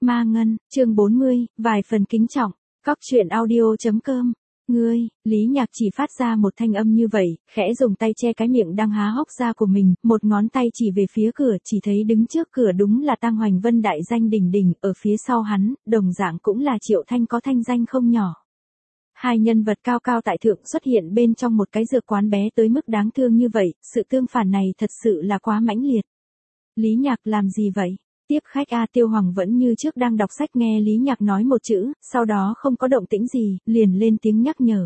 Ma Ngân, chương 40, vài phần kính trọng, Cóc truyện audio.com. Ngươi, Lý Nhạc chỉ phát ra một thanh âm như vậy, khẽ dùng tay che cái miệng đang há hốc ra của mình, một ngón tay chỉ về phía cửa, chỉ thấy đứng trước cửa đúng là Tang Hoành Vân đại danh đỉnh đỉnh, ở phía sau hắn, đồng dạng cũng là Triệu Thanh có thanh danh không nhỏ. Hai nhân vật cao cao tại thượng xuất hiện bên trong một cái dược quán bé tới mức đáng thương như vậy, sự tương phản này thật sự là quá mãnh liệt. Lý Nhạc làm gì vậy? Tiếp khách A. Tiêu Hoàng vẫn như trước đang đọc sách nghe Lý Nhạc nói một chữ, sau đó không có động tĩnh gì, liền lên tiếng nhắc nhở.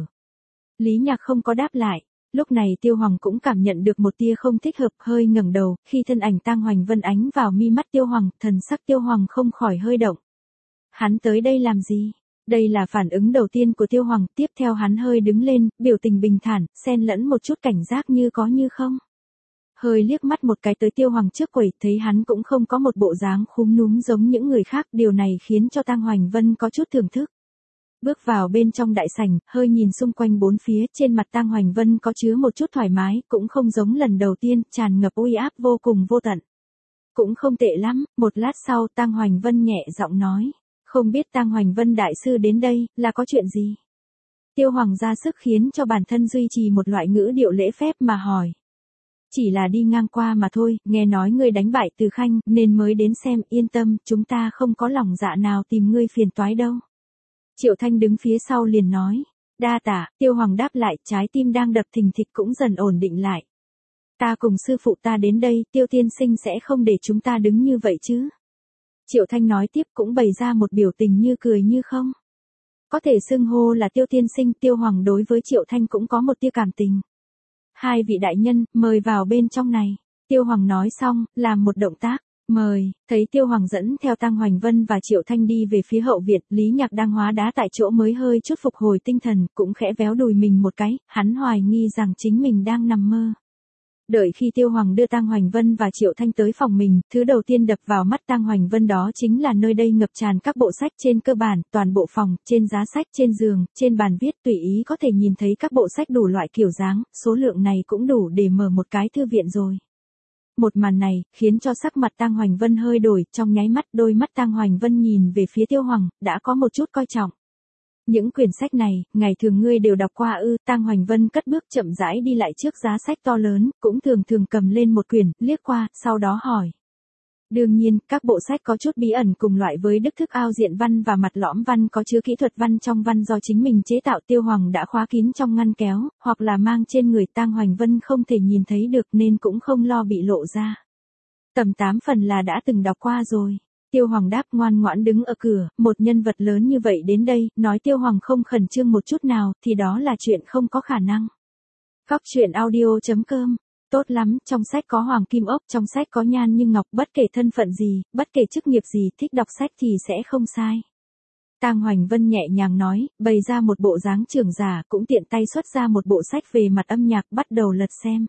Lý Nhạc không có đáp lại. Lúc này Tiêu Hoàng cũng cảm nhận được một tia không thích hợp, hơi ngẩng đầu, khi thân ảnh Tang Hoành Vân ánh vào mi mắt Tiêu Hoàng, thần sắc Tiêu Hoàng không khỏi hơi động. Hắn tới đây làm gì? Đây là phản ứng đầu tiên của Tiêu Hoàng, tiếp theo hắn hơi đứng lên, biểu tình bình thản, xen lẫn một chút cảnh giác như có như không. Hơi liếc mắt một cái tới Tiêu Hoàng trước quầy, thấy hắn cũng không có một bộ dáng khúm núm giống những người khác, điều này khiến cho Tang Hoành Vân có chút thưởng thức. Bước vào bên trong đại sảnh, hơi nhìn xung quanh bốn phía, trên mặt Tang Hoành Vân có chứa một chút thoải mái, cũng không giống lần đầu tiên, tràn ngập uy áp vô cùng vô tận. Cũng không tệ lắm, một lát sau Tang Hoành Vân nhẹ giọng nói, không biết Tang Hoành Vân đại sư đến đây, là có chuyện gì? Tiêu Hoàng ra sức khiến cho bản thân duy trì một loại ngữ điệu lễ phép mà hỏi. Chỉ là đi ngang qua mà thôi, nghe nói ngươi đánh bại Từ Khanh, nên mới đến xem, yên tâm, chúng ta không có lòng dạ nào tìm ngươi phiền toái đâu. Triệu Thanh đứng phía sau liền nói, đa tạ. Tiêu Hoàng đáp lại, trái tim đang đập thình thịch cũng dần ổn định lại. Ta cùng sư phụ ta đến đây, Tiêu tiên sinh sẽ không để chúng ta đứng như vậy chứ. Triệu Thanh nói tiếp cũng bày ra một biểu tình như cười như không. Có thể xưng hô là Tiêu tiên sinh, Tiêu Hoàng đối với Triệu Thanh cũng có một tia cảm tình. Hai vị đại nhân, mời vào bên trong này. Tiêu Hoàng nói xong, làm một động tác, mời, thấy Tiêu Hoàng dẫn theo Tang Hoành Vân và Triệu Thanh đi về phía hậu viện, Lý Nhạc đang hóa đá tại chỗ mới hơi chút phục hồi tinh thần, cũng khẽ véo đùi mình một cái, hắn hoài nghi rằng chính mình đang nằm mơ. Đợi khi Tiêu Hoàng đưa Tang Hoành Vân và Triệu Thanh tới phòng mình, thứ đầu tiên đập vào mắt Tang Hoành Vân đó chính là nơi đây ngập tràn các bộ sách trên cơ bản, toàn bộ phòng, trên giá sách, trên giường, trên bàn viết tùy ý có thể nhìn thấy các bộ sách đủ loại kiểu dáng, số lượng này cũng đủ để mở một cái thư viện rồi. Một màn này, khiến cho sắc mặt Tang Hoành Vân hơi đổi, trong nháy mắt đôi mắt Tang Hoành Vân nhìn về phía Tiêu Hoàng, đã có một chút coi trọng. Những quyển sách này, ngày thường ngươi đều đọc qua ư? Tang Hoành Vân cất bước chậm rãi đi lại trước giá sách to lớn, cũng thường cầm lên một quyển, liếc qua, sau đó hỏi. Đương nhiên, các bộ sách có chút bí ẩn cùng loại với đức thức ao diện văn và mặt lõm văn có chứa kỹ thuật văn trong văn do chính mình chế tạo. Tiêu Hoàng đã khóa kín trong ngăn kéo, hoặc là mang trên người, Tang Hoành Vân không thể nhìn thấy được nên cũng không lo bị lộ ra. Tầm 8 phần là đã từng đọc qua rồi. Tiêu Hoàng đáp, ngoan ngoãn đứng ở cửa, một nhân vật lớn như vậy đến đây, nói Tiêu Hoàng không khẩn trương một chút nào, thì đó là chuyện không có khả năng. Cóc truyện audio.com. Tốt lắm, trong sách có Hoàng Kim Ốc, trong sách có Nhan Như Ngọc, bất kể thân phận gì, bất kể chức nghiệp gì, thích đọc sách thì sẽ không sai. Tang Hoành Vân nhẹ nhàng nói, bày ra một bộ dáng trưởng giả, cũng tiện tay xuất ra một bộ sách về mặt âm nhạc, bắt đầu lật xem.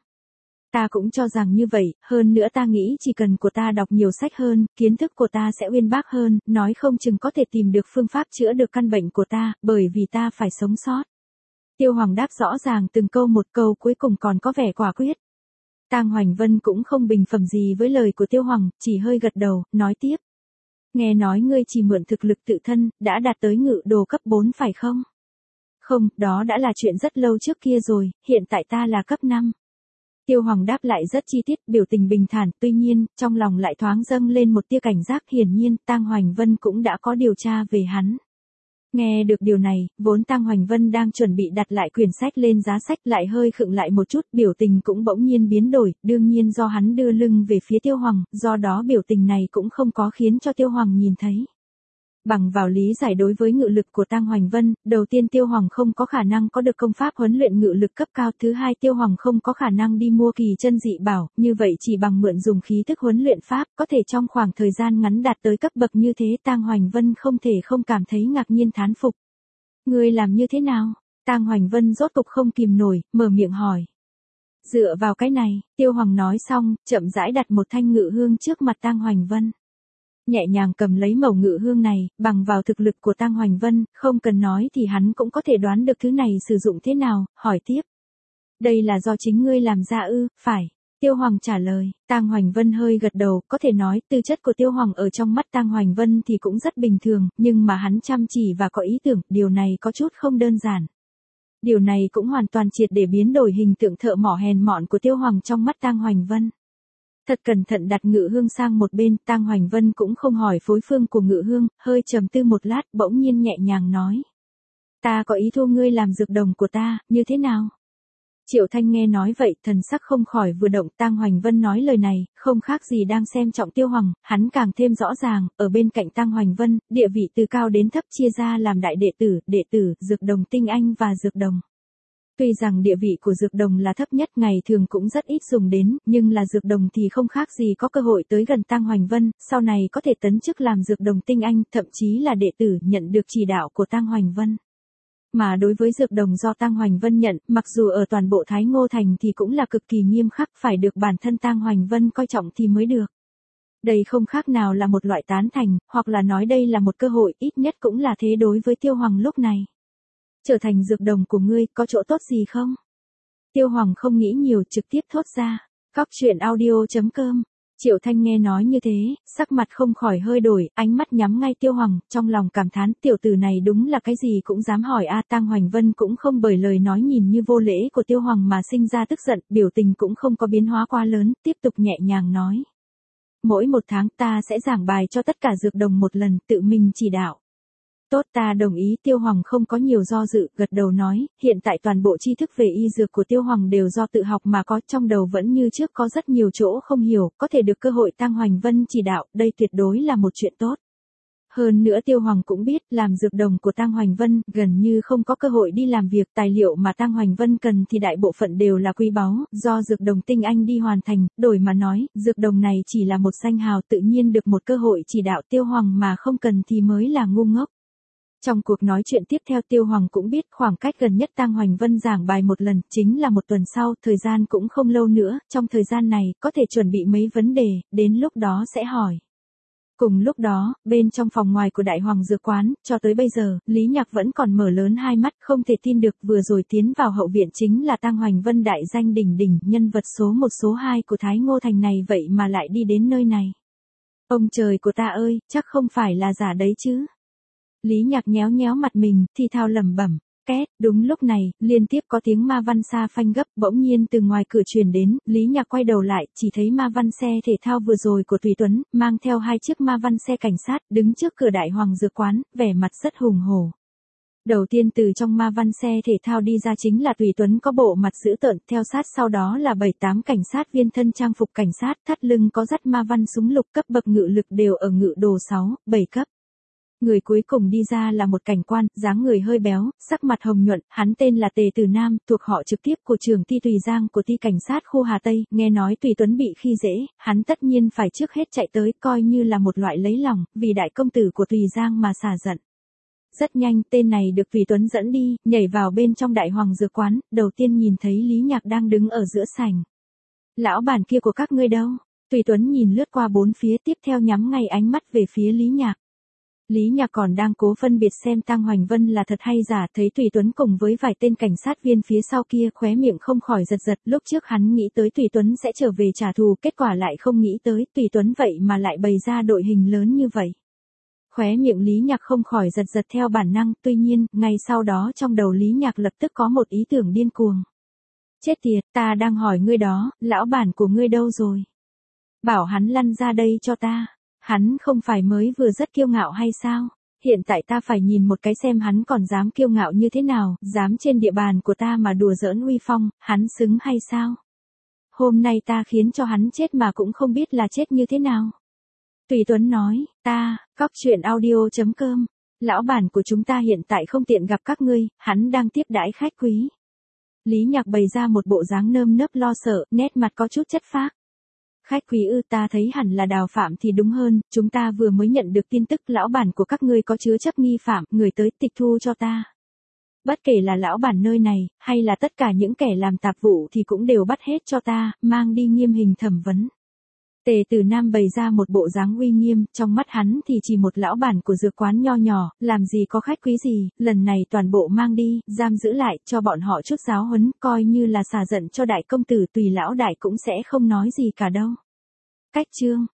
Ta cũng cho rằng như vậy, hơn nữa ta nghĩ chỉ cần của ta đọc nhiều sách hơn, kiến thức của ta sẽ uyên bác hơn, nói không chừng có thể tìm được phương pháp chữa được căn bệnh của ta, bởi vì ta phải sống sót. Tiêu Hoàng đáp rõ ràng từng câu một, câu cuối cùng còn có vẻ quả quyết. Tang Hoành Vân cũng không bình phẩm gì với lời của Tiêu Hoàng, chỉ hơi gật đầu, nói tiếp. Nghe nói ngươi chỉ mượn thực lực tự thân, đã đạt tới ngự đồ cấp 4 phải không? Không, đó đã là chuyện rất lâu trước kia rồi, hiện tại ta là cấp 5. Tiêu Hoàng đáp lại rất chi tiết, biểu tình bình thản, tuy nhiên, trong lòng lại thoáng dâng lên một tia cảnh giác, hiển nhiên, Tang Hoành Vân cũng đã có điều tra về hắn. Nghe được điều này, vốn Tang Hoành Vân đang chuẩn bị đặt lại quyển sách lên giá sách lại hơi khựng lại một chút, biểu tình cũng bỗng nhiên biến đổi, đương nhiên do hắn đưa lưng về phía Tiêu Hoàng, do đó biểu tình này cũng không có khiến cho Tiêu Hoàng nhìn thấy. Bằng vào lý giải đối với ngự lực của Tang Hoành Vân, đầu tiên Tiêu Hoàng không có khả năng có được công pháp huấn luyện ngự lực cấp cao, thứ hai Tiêu Hoàng không có khả năng đi mua kỳ chân dị bảo, như vậy chỉ bằng mượn dùng khí thức huấn luyện pháp, có thể trong khoảng thời gian ngắn đạt tới cấp bậc như thế, Tang Hoành Vân không thể không cảm thấy ngạc nhiên thán phục. Ngươi làm như thế nào? Tang Hoành Vân rốt cục không kìm nổi, mở miệng hỏi. Dựa vào cái này, Tiêu Hoàng nói xong, chậm rãi đặt một thanh ngự hương trước mặt Tang Hoành Vân. Nhẹ nhàng cầm lấy mẩu ngự hương này, bằng vào thực lực của Tang Hoành Vân, không cần nói thì hắn cũng có thể đoán được thứ này sử dụng thế nào, hỏi tiếp. Đây là do chính ngươi làm ra ư? Phải. Tiêu Hoàng trả lời, Tang Hoành Vân hơi gật đầu, có thể nói tư chất của Tiêu Hoàng ở trong mắt Tang Hoành Vân thì cũng rất bình thường, nhưng mà hắn chăm chỉ và có ý tưởng, điều này có chút không đơn giản. Điều này cũng hoàn toàn triệt để biến đổi hình tượng thợ mỏ hèn mọn của Tiêu Hoàng trong mắt Tang Hoành Vân. Thật cẩn thận đặt Ngự Hương sang một bên, Tang Hoành Vân cũng không hỏi phối phương của Ngự Hương, hơi trầm tư một lát, bỗng nhiên nhẹ nhàng nói. Ta có ý thu ngươi làm dược đồng của ta, như thế nào? Triệu Thanh nghe nói vậy, thần sắc không khỏi vừa động. Tang Hoành Vân nói lời này, không khác gì đang xem trọng Tiêu Hoàng, hắn càng thêm rõ ràng, ở bên cạnh Tang Hoành Vân, địa vị từ cao đến thấp chia ra làm đại đệ tử, dược đồng tinh anh và dược đồng. Tuy rằng địa vị của dược đồng là thấp nhất, ngày thường cũng rất ít dùng đến, nhưng là dược đồng thì không khác gì có cơ hội tới gần Tang Hoành Vân, sau này có thể tấn chức làm dược đồng tinh anh, thậm chí là đệ tử nhận được chỉ đạo của Tang Hoành Vân. Mà đối với dược đồng do Tang Hoành Vân nhận, mặc dù ở toàn bộ Thái Ngô Thành thì cũng là cực kỳ nghiêm khắc, phải được bản thân Tang Hoành Vân coi trọng thì mới được. Đây không khác nào là một loại tán thành, hoặc là nói đây là một cơ hội, ít nhất cũng là thế đối với Tiêu Hoàng lúc này. Trở thành dược đồng của ngươi, có chỗ tốt gì không? Tiêu Hoàng không nghĩ nhiều, trực tiếp thốt ra. Cóc truyện audio.com. Triệu Thanh nghe nói như thế, sắc mặt không khỏi hơi đổi, ánh mắt nhắm ngay Tiêu Hoàng, trong lòng cảm thán, tiểu tử này đúng là cái gì cũng dám hỏi a. Tang Hoành Vân cũng không bởi lời nói nhìn như vô lễ của Tiêu Hoàng mà sinh ra tức giận, biểu tình cũng không có biến hóa quá lớn, tiếp tục nhẹ nhàng nói. Mỗi một tháng ta sẽ giảng bài cho tất cả dược đồng một lần, tự mình chỉ đạo. Tốt, ta đồng ý. Tiêu Hoàng không có nhiều do dự, gật đầu nói, hiện tại toàn bộ tri thức về y dược của Tiêu Hoàng đều do tự học mà có, trong đầu vẫn như trước có rất nhiều chỗ không hiểu, có thể được cơ hội Tang Hoành Vân chỉ đạo, đây tuyệt đối là một chuyện tốt. Hơn nữa Tiêu Hoàng cũng biết, làm dược đồng của Tang Hoành Vân, gần như không có cơ hội đi làm việc, tài liệu mà Tang Hoành Vân cần thì đại bộ phận đều là quý báu, do dược đồng tinh anh đi hoàn thành, đổi mà nói, dược đồng này chỉ là một danh hào, tự nhiên được một cơ hội chỉ đạo Tiêu Hoàng mà không cần thì mới là ngu ngốc. Trong cuộc nói chuyện tiếp theo Tiêu Hoàng cũng biết khoảng cách gần nhất Tang Hoành Vân giảng bài một lần, chính là một tuần sau, thời gian cũng không lâu nữa, trong thời gian này, có thể chuẩn bị mấy vấn đề, đến lúc đó sẽ hỏi. Cùng lúc đó, bên trong phòng ngoài của Đại Hoàng Dược Quán, cho tới bây giờ, Lý Nhạc vẫn còn mở lớn hai mắt, không thể tin được vừa rồi tiến vào hậu viện chính là Tang Hoành Vân đại danh đỉnh đỉnh, nhân vật số 1 số 2 của Thái Ngô Thành này vậy mà lại đi đến nơi này. Ông trời của ta ơi, chắc không phải là giả đấy chứ. Lý Nhạc nhéo nhéo mặt mình, thi thao lẩm bẩm. Két, đúng lúc này, liên tiếp có tiếng ma văn xa phanh gấp, bỗng nhiên từ ngoài cửa truyền đến, Lý Nhạc quay đầu lại, chỉ thấy ma văn xe thể thao vừa rồi của Tùy Tuấn, mang theo 2 chiếc ma văn xe cảnh sát, đứng trước cửa Đại Hoàng Dược Quán, vẻ mặt rất hùng hổ. Đầu tiên từ trong ma văn xe thể thao đi ra chính là Tùy Tuấn có bộ mặt dữ tợn, theo sát sau đó là 7-8 cảnh sát viên thân trang phục cảnh sát, thắt lưng có dắt ma văn súng lục, cấp bậc ngự lực đều ở ngự đồ 6, 7 cấp. Người cuối cùng đi ra là một cảnh quan, dáng người hơi béo, sắc mặt hồng nhuận, hắn tên là Tề Từ Nam, thuộc họ trực tiếp của trưởng ty Tùy Giang của ty cảnh sát khu Hà Tây, nghe nói Tùy Tuấn bị khi dễ, hắn tất nhiên phải trước hết chạy tới, coi như là một loại lấy lòng, vì đại công tử của Tùy Giang mà xả giận. Rất nhanh, tên này được Tùy Tuấn dẫn đi, nhảy vào bên trong Đại Hoàng Dược Quán, đầu tiên nhìn thấy Lý Nhạc đang đứng ở giữa sảnh. Lão bản kia của các ngươi đâu? Tùy Tuấn nhìn lướt qua bốn phía, tiếp theo nhắm ngay ánh mắt về phía Lý Nhạc. Lý Nhạc còn đang cố phân biệt xem Tang Hoành Vân là thật hay giả, thấy Tùy Tuấn cùng với vài tên cảnh sát viên phía sau kia, khóe miệng không khỏi giật giật, lúc trước hắn nghĩ tới Tùy Tuấn sẽ trở về trả thù, kết quả lại không nghĩ tới, Tùy Tuấn vậy mà lại bày ra đội hình lớn như vậy. Khóe miệng Lý Nhạc không khỏi giật giật theo bản năng, tuy nhiên, ngay sau đó trong đầu Lý Nhạc lập tức có một ý tưởng điên cuồng. Chết tiệt, ta đang hỏi ngươi đó, lão bản của ngươi đâu rồi? Bảo hắn lăn ra đây cho ta. Hắn không phải mới vừa rất kiêu ngạo hay sao? Hiện tại ta phải nhìn một cái xem hắn còn dám kiêu ngạo như thế nào, dám trên địa bàn của ta mà đùa giỡn uy phong, hắn xứng hay sao? Hôm nay ta khiến cho hắn chết mà cũng không biết là chết như thế nào. Tùy Tuấn nói, cóc truyện audio.com, lão bản của chúng ta hiện tại không tiện gặp các ngươi, hắn đang tiếp đãi khách quý. Lý Nhạc bày ra một bộ dáng nơm nớp lo sợ, nét mặt có chút chất phác. Khách quý ư, ta thấy hẳn là Đào Phạm thì đúng hơn, chúng ta vừa mới nhận được tin tức lão bản của các ngươi có chứa chấp nghi phạm, người tới tịch thu cho ta. Bất kể là lão bản nơi này, hay là tất cả những kẻ làm tạp vụ thì cũng đều bắt hết cho ta, mang đi nghiêm hình thẩm vấn. Tề Tử Nam bày ra một bộ dáng uy nghiêm, trong mắt hắn thì chỉ một lão bản của dược quán nho nhỏ, làm gì có khách quý gì, lần này toàn bộ mang đi, giam giữ lại, cho bọn họ chút giáo huấn, coi như là xả giận cho đại công tử, tùy lão đại cũng sẽ không nói gì cả đâu. Cách chương